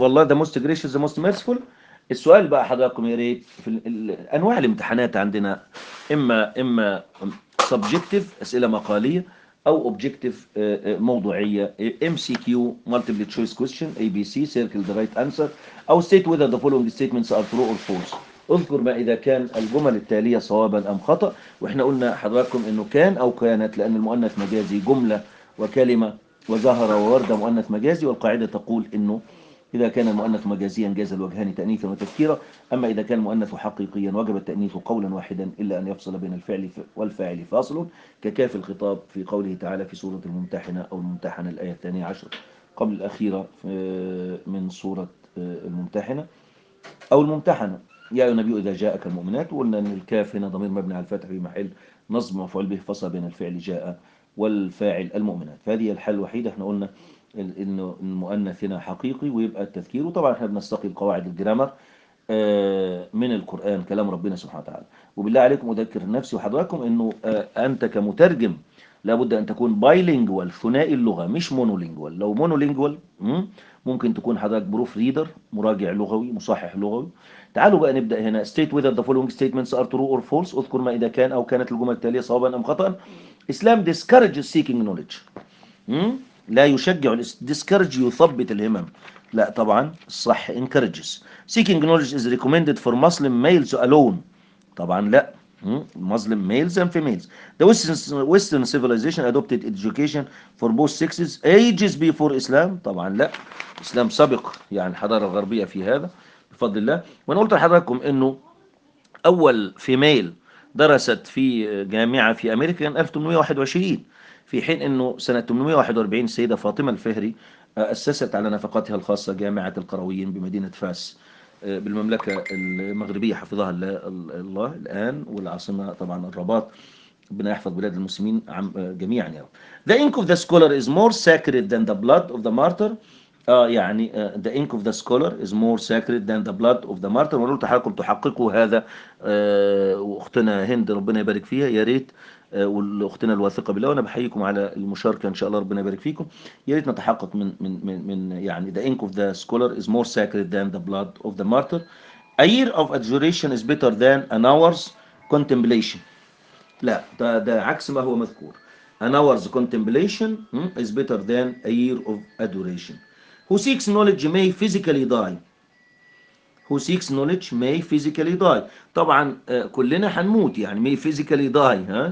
والله ده موست جريشيوس ذا موست ميرسفول. السؤال بقى حضراتكم يا ريت في انواع الامتحانات عندنا، اما سبجكتيف اسئله مقاليه، او اوبجكتيف موضوعيه، ام سي كيو مالتيبل تشويس كويستشن اي بي سي سيركل ذا رايت انسر، او ستيت وذر ذا فولوينج ستيتمنتس ار ترو اور فولس. اذكر ما اذا كان الجمل التاليه صوابا ام خطا. واحنا قلنا حضراتكم انه كان او كانت، لان المؤنث مجازي جمله وكلمه، وزهر وورد مؤنث مجازي، والقاعده تقول انه إذا كان المؤنث مجازيا جاز الوجهان تأنيثا وتذكيرا. أما إذا كان المؤنث حقيقيا وجب التأنيث قولا واحدا إلا أن يفصل بين الفعل والفاعل فاصل، ككاف الخطاب في قوله تعالى في سورة الممتحنة أو الممتحنة الآية 12 قبل الأخيرة من سورة الممتحنة أو الممتحنة. يا أيها النبي إذا جاءك المؤمنات، وقلنا أن الكاف هنا ضمير مبني على الفتح في محل نصب مفعول به، فصل بين الفعل جاء والفاعل المؤمنات. فهذه الحالة الوحيدة. احنا قلنا انه المؤنث هنا حقيقي ويبقى التذكير. وطبعا احنا بنستقي قواعد الجرامر من القرآن كلام ربنا سبحانه وتعالى. وبالله عليكم أذكر نفسي وحضراتكم انه انت كمترجم لابد ان تكون بايلينجوال ثنائي اللغة مش مونولينجوال. لو مونولينجوال ممكن تكون حضرتك بروف ريدر مراجع لغوي مصحح لغوي. تعالوا بقى نبدأ هنا. state whether the following statements are true or false. اذكر ما إذا كان أو كانت الجمل التالية صوابا أم خطأ. Islam discourages seeking knowledge. لا يشجع discourage يثبت الهمم. لا طبعا الصح encourages. Seeking knowledge is recommended for Muslim males alone. طبعا لا. Muslim males and females. The Western civilization adopted education for both sexes ages before Islam. طبعا لا. الإسلام سبق يعني الحضارة الغربية في هذا بفضل الله. وأنا قلت لحضراتكم إنه أول فيميل درست في جامعة في أمريكا كان 1821، في حين أنه سنة 841 السيدة فاطمة الفهري أسست على نفقتها الخاصة جامعة القرويين بمدينة فاس بالمملكة المغربية حفظها الله الآن، والعاصمة طبعا الرباط. ربنا يحفظ بلاد المسلمين جميعا يا رب. The ink of the scholar is more sacred than the blood of the martyr. يعني the ink of the scholar is more sacred than the blood of the martyr. وانا قلت لحضراتكم تحققوا هذا. واختنا هند ربنا يبارك فيها يا ريت، والاختنا الواثقه بالله، وانا بحييكم على المشاركه ان شاء الله ربنا يبارك فيكم. يا ريت نتحقق من يعني the ink of the scholar is more sacred than the blood of the martyr. A year of adoration is better than an hour's contemplation. لا ده عكس ما هو مذكور. An hour's contemplation is better than a year of adoration. Who seeks knowledge may physically die. Who seeks knowledge may physically die. طبعا كلنا هنموت يعني may physically die. ها